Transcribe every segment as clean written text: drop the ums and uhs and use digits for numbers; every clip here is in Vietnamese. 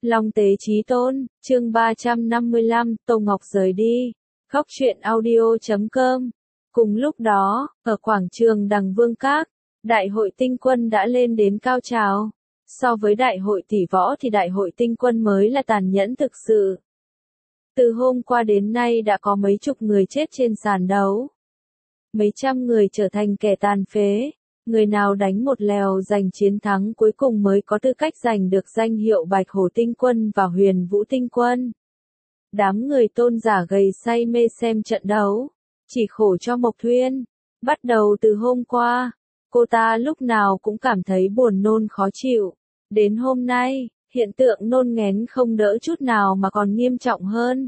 Long Tế Chí Tôn, chương 355, Tô Ngọc rời đi. Góc truyện audio.com. Cùng lúc đó, ở quảng trường Đằng Vương Các, Đại hội Tinh Quân đã lên đến cao trào. So với Đại hội Tỷ Võ thì Đại hội Tinh Quân mới là tàn nhẫn thực sự. Từ hôm qua đến nay đã có mấy chục người chết trên sàn đấu. Mấy trăm người trở thành kẻ tàn phế. Người nào đánh một lèo giành chiến thắng cuối cùng mới có tư cách giành được danh hiệu Bạch Hổ Tinh Quân và Huyền Vũ Tinh Quân. Đám người Tôn giả gầy say mê xem trận đấu. Chỉ khổ cho Mộc Thuyên. Bắt đầu từ hôm qua, cô ta lúc nào cũng cảm thấy buồn nôn khó chịu. Đến hôm nay, hiện tượng nôn nghén không đỡ chút nào mà còn nghiêm trọng hơn.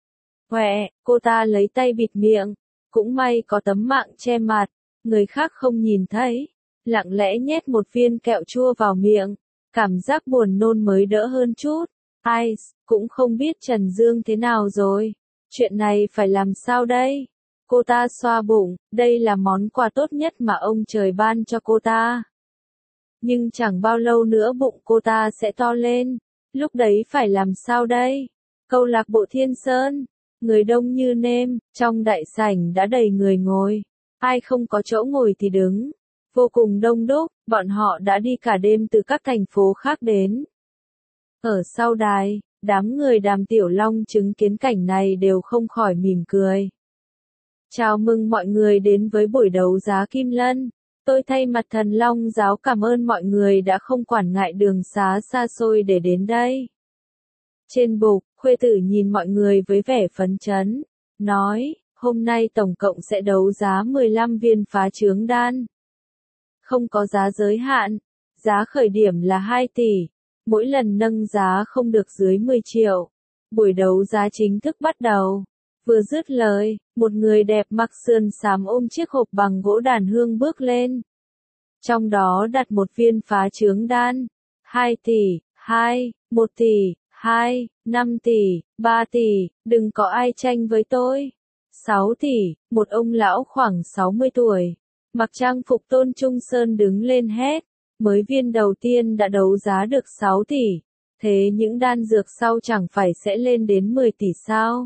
Cô ta lấy tay bịt miệng. Cũng may có tấm mạng che mặt. Người khác không nhìn thấy, lặng lẽ nhét một viên kẹo chua vào miệng, cảm giác buồn nôn mới đỡ hơn chút. Ai, cũng không biết Trần Dương thế nào rồi, chuyện này phải làm sao đây? Cô ta xoa bụng, đây là món quà tốt nhất mà ông trời ban cho cô ta. Nhưng chẳng bao lâu nữa bụng cô ta sẽ to lên, lúc đấy phải làm sao đây? Câu lạc bộ Thiên Sơn, người đông như nêm, trong đại sảnh đã đầy người ngồi. Ai không có chỗ ngồi thì đứng. Vô cùng đông đúc, bọn họ đã đi cả đêm từ các thành phố khác đến. Ở sau đài, đám người Đàm Tiểu Long chứng kiến cảnh này đều không khỏi mỉm cười. Chào mừng mọi người đến với buổi đấu giá Kim Lân. Tôi thay mặt Thần Long giáo cảm ơn mọi người đã không quản ngại đường xá xa xôi để đến đây. Trên bục, Khuê Tử nhìn mọi người với vẻ phấn chấn, nói. Hôm nay tổng cộng sẽ đấu giá 15 viên phá trướng đan. Không có giá giới hạn, giá khởi điểm là 2 tỷ, mỗi lần nâng giá không được dưới 10 triệu. Buổi đấu giá chính thức bắt đầu. Vừa dứt lời, một người đẹp mặc sườn xám ôm chiếc hộp bằng gỗ đàn hương bước lên. Trong đó đặt một viên phá trướng đan. 2 tỷ, 1 tỷ, 5 tỷ, 3 tỷ, đừng có ai tranh với tôi. 6 tỷ, một ông lão khoảng 60 tuổi, mặc trang phục Tôn Trung Sơn đứng lên hét, mới viên đầu tiên đã đấu giá được 6 tỷ, thế những đan dược sau chẳng phải sẽ lên đến 10 tỷ sao?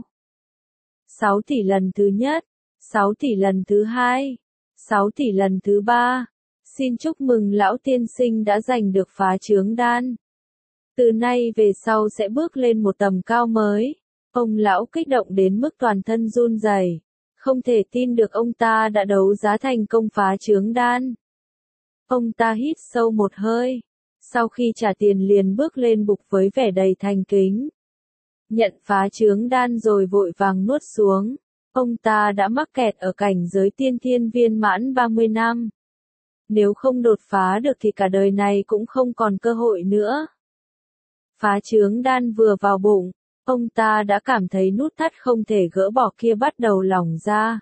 6 tỷ lần thứ nhất, 6 tỷ lần thứ hai, 6 tỷ lần thứ ba, xin chúc mừng lão tiên sinh đã giành được phá trướng đan. Từ nay về sau sẽ bước lên một tầm cao mới. Ông lão kích động đến mức toàn thân run rẩy, không thể tin được ông ta đã đấu giá thành công phá trướng đan. Ông ta hít sâu một hơi, sau khi trả tiền liền bước lên bục với vẻ đầy thành kính. Nhận phá trướng đan rồi vội vàng nuốt xuống, ông ta đã mắc kẹt ở cảnh giới tiên thiên viên mãn 30 năm. Nếu không đột phá được thì cả đời này cũng không còn cơ hội nữa. Phá trướng đan vừa vào bụng, ông ta đã cảm thấy nút thắt không thể gỡ bỏ kia bắt đầu lỏng ra.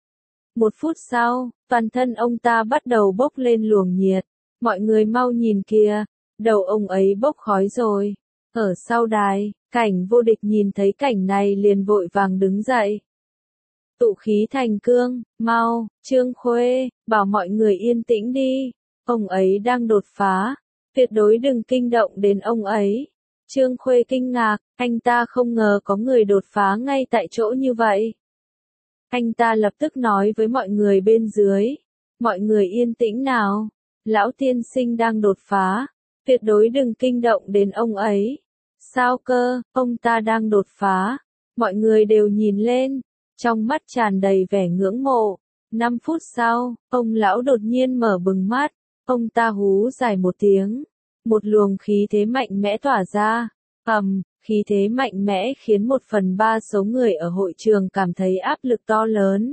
1 phút sau, toàn thân ông ta bắt đầu bốc lên luồng nhiệt. Mọi người mau nhìn kìa, đầu ông ấy bốc khói rồi. Ở sau đài, Cảnh Vô Địch nhìn thấy cảnh này liền vội vàng đứng dậy. Tụ khí thành cương, mau, Trương Khuê, bảo mọi người yên tĩnh đi. Ông ấy đang đột phá, tuyệt đối đừng kinh động đến ông ấy. Trương Khuê kinh ngạc, anh ta không ngờ có người đột phá ngay tại chỗ như vậy. Anh ta lập tức nói với mọi người bên dưới, mọi người yên tĩnh nào, lão tiên sinh đang đột phá, tuyệt đối đừng kinh động đến ông ấy. Sao cơ, ông ta đang đột phá, mọi người đều nhìn lên, trong mắt tràn đầy vẻ ngưỡng mộ. 5 phút sau, ông lão đột nhiên mở bừng mắt, ông ta hú dài một tiếng. Một luồng khí thế mạnh mẽ tỏa ra, khí thế mạnh mẽ khiến 1/3 số người ở hội trường cảm thấy áp lực to lớn.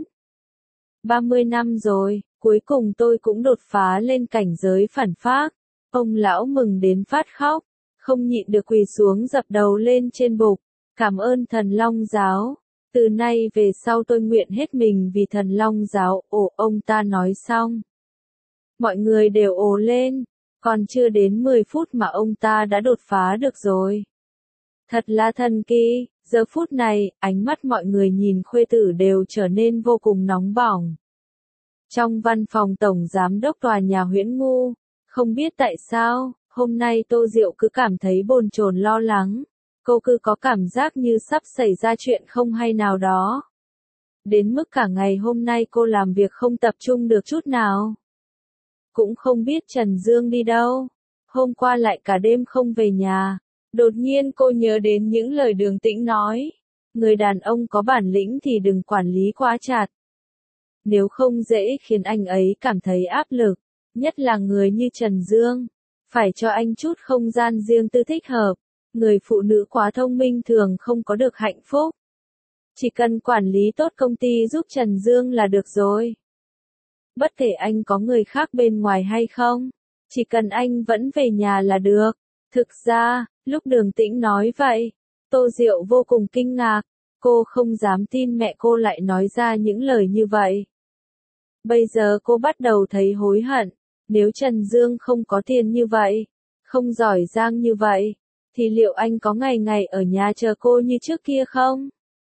30 năm rồi, cuối cùng tôi cũng đột phá lên cảnh giới phản phác. Ông lão mừng đến phát khóc, không nhịn được quỳ xuống dập đầu lên trên bục. Cảm ơn Thần Long giáo, từ nay về sau tôi nguyện hết mình vì Thần Long giáo. Ông ta nói xong. Mọi người đều ồ lên. Còn chưa đến 10 phút mà ông ta đã đột phá được rồi. Thật là thần kỳ, giờ phút này, ánh mắt mọi người nhìn Khuê Tử đều trở nên vô cùng nóng bỏng. Trong văn phòng tổng giám đốc tòa nhà Huyễn Ngu, không biết tại sao, Hôm nay Tô Diệu cứ cảm thấy bồn chồn lo lắng. Cô cứ có cảm giác như sắp xảy ra chuyện không hay nào đó. Đến mức cả ngày hôm nay cô làm việc không tập trung được chút nào. Cũng không biết Trần Dương đi đâu. Hôm qua lại cả đêm không về nhà. Đột nhiên cô nhớ đến những lời Đường Tĩnh nói. Người đàn ông có bản lĩnh thì đừng quản lý quá chặt. Nếu không dễ khiến anh ấy cảm thấy áp lực. Nhất là người như Trần Dương. Phải cho anh chút không gian riêng tư thích hợp. Người phụ nữ quá thông minh thường không có được hạnh phúc. Chỉ cần quản lý tốt công ty giúp Trần Dương là được rồi. Bất kể anh có người khác bên ngoài hay không, chỉ cần anh vẫn về nhà là được. Thực ra, lúc Đường Tĩnh nói vậy, Tô Diệu vô cùng kinh ngạc. Cô không dám tin mẹ cô lại nói ra những lời như vậy. Bây giờ cô bắt đầu thấy hối hận. Nếu Trần Dương không có tiền như vậy, không giỏi giang như vậy, thì liệu anh có ngày ngày ở nhà chờ cô như trước kia không?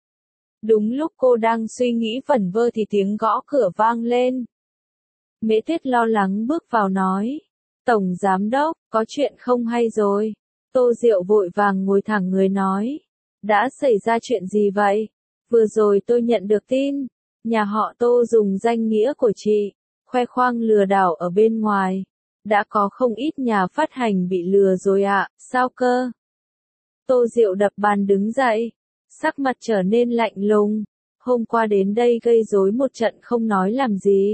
Đúng lúc cô đang suy nghĩ vẩn vơ thì tiếng gõ cửa vang lên. Mễ Tuyết lo lắng bước vào nói. Tổng Giám Đốc, có chuyện không hay rồi. Tô Diệu vội vàng ngồi thẳng người nói. Đã xảy ra chuyện gì vậy? Vừa rồi tôi nhận được tin. Nhà họ Tô dùng danh nghĩa của chị, khoe khoang lừa đảo ở bên ngoài. Đã có không ít nhà phát hành bị lừa rồi ạ, sao cơ? Tô Diệu đập bàn đứng dậy. Sắc mặt trở nên lạnh lùng. Hôm qua đến đây gây rối một trận không nói làm gì.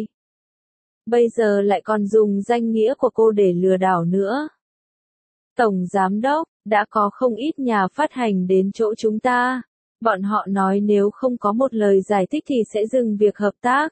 Bây giờ lại còn dùng danh nghĩa của cô để lừa đảo nữa. Tổng Giám Đốc, đã có không ít nhà phát hành đến chỗ chúng ta. Bọn họ nói nếu không có một lời giải thích thì sẽ dừng việc hợp tác.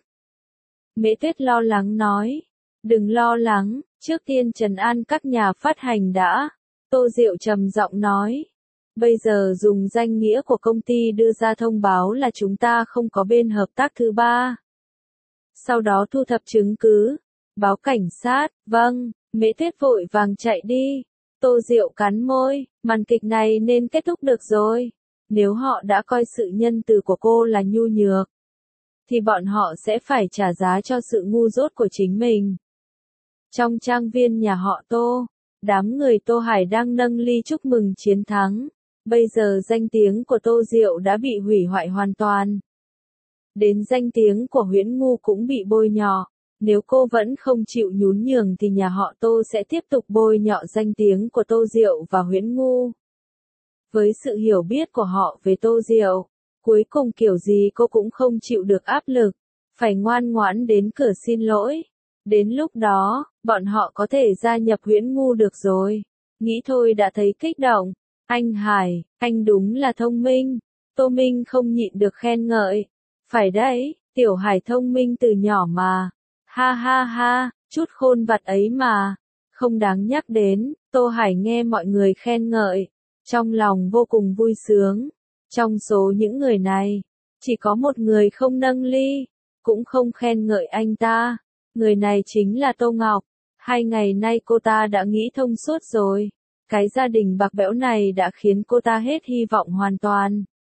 Mễ Tuyết lo lắng nói. Đừng lo lắng, trước tiên trấn an các nhà phát hành đã. Tô Diệu trầm giọng nói. Bây giờ dùng danh nghĩa của công ty đưa ra thông báo là chúng ta không có bên hợp tác thứ ba. Sau đó thu thập chứng cứ, báo cảnh sát, vâng, Mễ Tuyết vội vàng chạy đi. Tô Diệu cắn môi, màn kịch này nên kết thúc được rồi. Nếu họ đã coi sự nhân từ của cô là nhu nhược, thì bọn họ sẽ phải trả giá cho sự ngu dốt của chính mình. Trong trang viên nhà họ Tô, đám người Tô Hải đang nâng ly chúc mừng chiến thắng. Bây giờ danh tiếng của Tô Diệu đã bị hủy hoại hoàn toàn. Đến danh tiếng của Huyễn Ngu cũng bị bôi nhọ. Nếu cô vẫn không chịu nhún nhường thì nhà họ Tô sẽ tiếp tục bôi nhọ danh tiếng của Tô Diệu và Huyễn Ngu. Với sự hiểu biết của họ về Tô Diệu, cuối cùng kiểu gì cô cũng không chịu được áp lực, phải ngoan ngoãn đến cửa xin lỗi. Đến lúc đó, bọn họ có thể gia nhập Huyễn Ngu được rồi. Nghĩ thôi đã thấy kích động. Anh Hải, anh đúng là thông minh. Tô Minh không nhịn được khen ngợi. Phải đấy, Tiểu Hải thông minh từ nhỏ mà. Ha ha ha, chút khôn vặt ấy mà. Không đáng nhắc đến, Tô Hải nghe mọi người khen ngợi. Trong lòng vô cùng vui sướng. Trong số những người này, chỉ có một người không nâng ly, cũng không khen ngợi anh ta. Người này chính là Tô Ngọc. 2 ngày nay cô ta đã nghĩ thông suốt rồi. Cái gia đình bạc bẽo này đã khiến cô ta hết hy vọng hoàn toàn.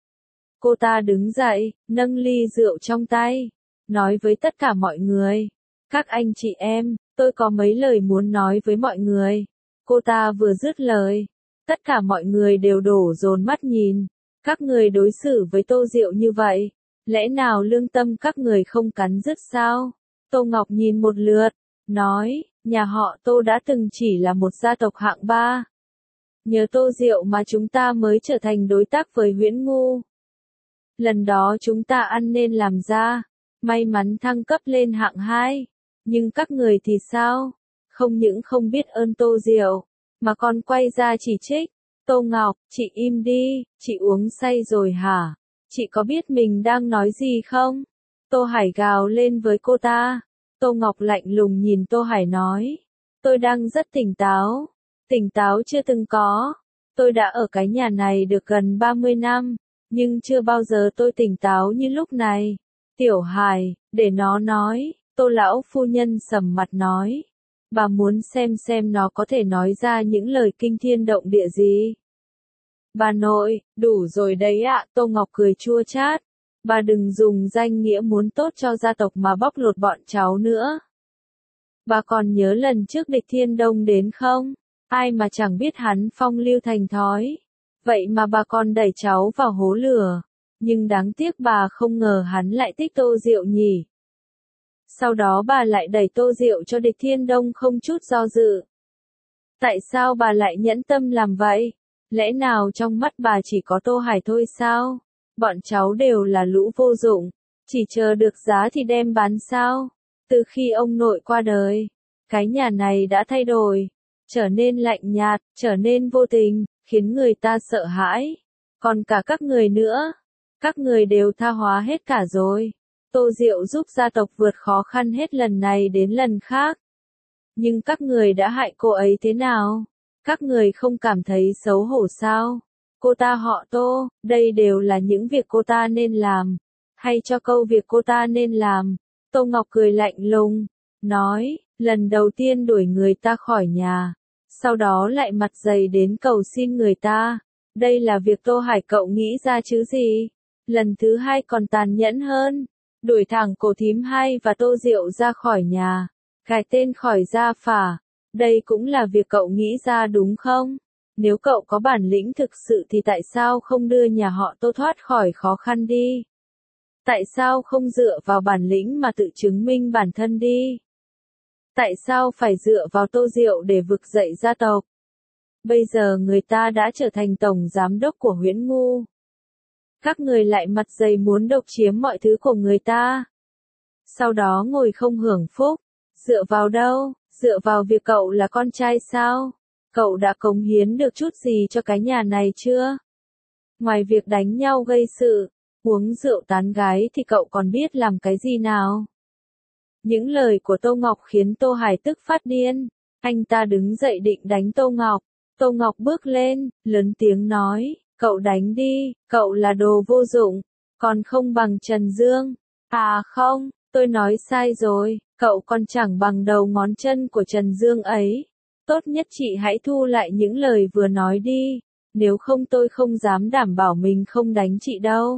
Cô ta đứng dậy, nâng ly rượu trong tay, nói với tất cả mọi người. Các anh chị em, tôi có mấy lời muốn nói với mọi người. Cô ta vừa dứt lời, tất cả mọi người đều đổ dồn mắt nhìn. Các người đối xử với Tô Diệu như vậy, lẽ nào lương tâm các người không cắn rứt sao? Tô Ngọc nhìn một lượt, nói, nhà họ Tô đã từng chỉ là một gia tộc hạng 3. Nhờ Tô Diệu mà chúng ta mới trở thành đối tác với Huyễn Ngu. Lần đó chúng ta ăn nên làm ra, may mắn thăng cấp lên hạng 2. Nhưng các người thì sao? Không những không biết ơn Tô Diệu, mà còn quay ra chỉ trích. Tô Ngọc, chị im đi, chị uống say rồi hả? Chị có biết mình đang nói gì không? Tô Hải gào lên với cô ta. Tô Ngọc lạnh lùng nhìn Tô Hải nói. Tôi đang rất tỉnh táo. Tỉnh táo chưa từng có. Tôi đã ở cái nhà này được gần 30 năm, nhưng chưa bao giờ tôi tỉnh táo như lúc này. Tiểu Hải, để nó nói. Tô lão phu nhân sầm mặt nói. Bà muốn xem nó có thể nói ra những lời kinh thiên động địa gì. Bà nội, đủ rồi đấy ạ. Tô Ngọc cười chua chát. Bà đừng dùng danh nghĩa muốn tốt cho gia tộc mà bóc lột bọn cháu nữa. Bà còn nhớ lần trước Địch Thiên Đông đến không? ai mà chẳng biết hắn phong lưu thành thói. Vậy mà bà còn đẩy cháu vào hố lửa. Nhưng đáng tiếc bà không ngờ hắn lại thích Tô Diệu nhỉ. Sau đó bà lại đẩy Tô Diệu cho Địch Thiên Đông không chút do dự. Tại sao bà lại nhẫn tâm làm vậy? Lẽ nào trong mắt bà chỉ có Tô Hải thôi sao? Bọn cháu đều là lũ vô dụng, chỉ chờ được giá thì đem bán sao? Từ khi ông nội qua đời, cái nhà này đã thay đổi, trở nên lạnh nhạt, trở nên vô tình, khiến người ta sợ hãi. Còn cả các người nữa, các người đều tha hóa hết cả rồi. Tô Diệu giúp gia tộc vượt khó khăn hết lần này đến lần khác. Nhưng các người đã hại cô ấy thế nào? Các người không cảm thấy xấu hổ sao? Cô ta họ Tô, đây đều là những việc cô ta nên làm. Hay cho câu việc cô ta nên làm. Tô Ngọc cười lạnh lùng, nói, lần đầu tiên đuổi người ta khỏi nhà. Sau đó lại mặt dày đến cầu xin người ta. Đây là việc Tô Hải cậu nghĩ ra chứ gì? Lần thứ hai còn tàn nhẫn hơn. Đuổi thẳng cô thím hai và Tô Diệu ra khỏi nhà. Gài tên khỏi gia phả. Đây cũng là việc cậu nghĩ ra đúng không? Nếu cậu có bản lĩnh thực sự thì tại sao không đưa nhà họ Tô thoát khỏi khó khăn đi? Tại sao không dựa vào bản lĩnh mà tự chứng minh bản thân đi? Tại sao phải dựa vào Tô Diệu để vực dậy gia tộc? Bây giờ người ta đã trở thành tổng giám đốc của Huyễn Ngu. Các người lại mặt dày muốn độc chiếm mọi thứ của người ta. Sau đó ngồi không hưởng phúc. Dựa vào đâu? Dựa vào việc cậu là con trai sao? Cậu đã cống hiến được chút gì cho cái nhà này chưa? Ngoài việc đánh nhau gây sự, uống rượu tán gái thì cậu còn biết làm cái gì nào? Những lời của Tô Ngọc khiến Tô Hải tức phát điên. Anh ta đứng dậy định đánh Tô Ngọc. Tô Ngọc bước lên, lớn tiếng nói, cậu đánh đi, cậu là đồ vô dụng, còn không bằng Trần Dương. À không, tôi nói sai rồi, cậu còn chẳng bằng đầu ngón chân của Trần Dương ấy. Tốt nhất chị hãy thu lại những lời vừa nói đi, nếu không tôi không dám đảm bảo mình không đánh chị đâu.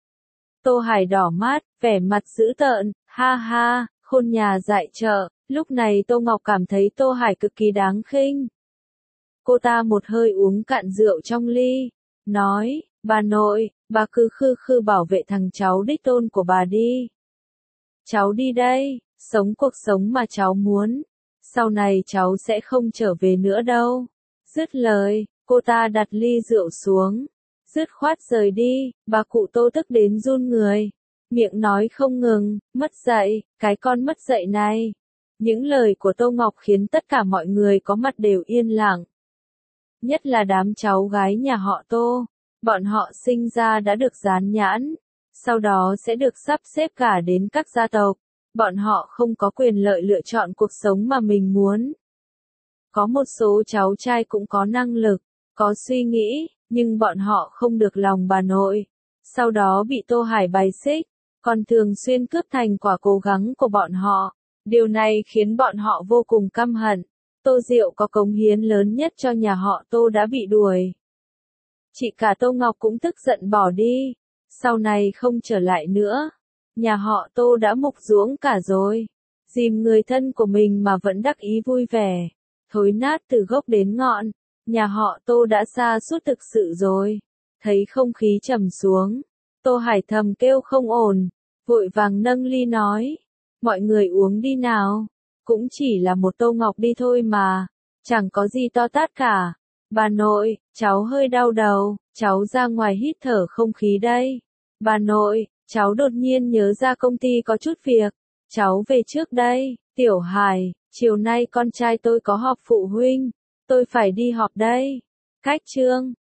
Tô Hải đỏ mắt, vẻ mặt dữ tợn, ha ha, khôn nhà dại chợ. Lúc này Tô Ngọc cảm thấy Tô Hải cực kỳ đáng khinh. Cô ta một hơi uống cạn rượu trong ly, nói, bà nội, bà cứ khư khư bảo vệ thằng cháu đích tôn của bà đi. Cháu đi đây, sống cuộc sống mà cháu muốn, sau này cháu sẽ không trở về nữa đâu. Dứt lời, cô ta đặt ly rượu xuống, dứt khoát rời đi, bà cụ Tô tức đến run người, miệng nói không ngừng, mất dạy, cái con mất dạy này. Những lời của Tô Ngọc khiến tất cả mọi người có mặt đều yên lặng. Nhất là đám cháu gái nhà họ Tô, bọn họ sinh ra đã được dán nhãn, sau đó sẽ được sắp xếp cả đến các gia tộc, bọn họ không có quyền lợi lựa chọn cuộc sống mà mình muốn. Có một số cháu trai cũng có năng lực, có suy nghĩ, nhưng bọn họ không được lòng bà nội, sau đó bị Tô Hải bài xích, còn thường xuyên cướp thành quả cố gắng của bọn họ. Điều này khiến bọn họ vô cùng căm hận. Tô Diệu có cống hiến lớn nhất cho nhà họ Tô đã bị đuổi. Chị cả Tô Ngọc cũng tức giận bỏ đi. Sau này không trở lại nữa. Nhà họ Tô đã mục ruỗng cả rồi. Dìm người thân của mình mà vẫn đắc ý vui vẻ. Thối nát từ gốc đến ngọn. Nhà họ Tô đã sa sút thực sự rồi. Thấy không khí trầm xuống. Tô Hải thầm kêu không ổn. Vội vàng nâng ly nói. Mọi người uống đi nào. Cũng chỉ là một tô ngọc đi thôi mà. Chẳng có gì to tát cả. Bà nội, cháu hơi đau đầu. Cháu ra ngoài hít thở không khí đây. Bà nội, cháu đột nhiên nhớ ra công ty có chút việc. Cháu về trước đây. Tiểu Hải, chiều nay con trai tôi có họp phụ huynh. Tôi phải đi họp đây. Cách chương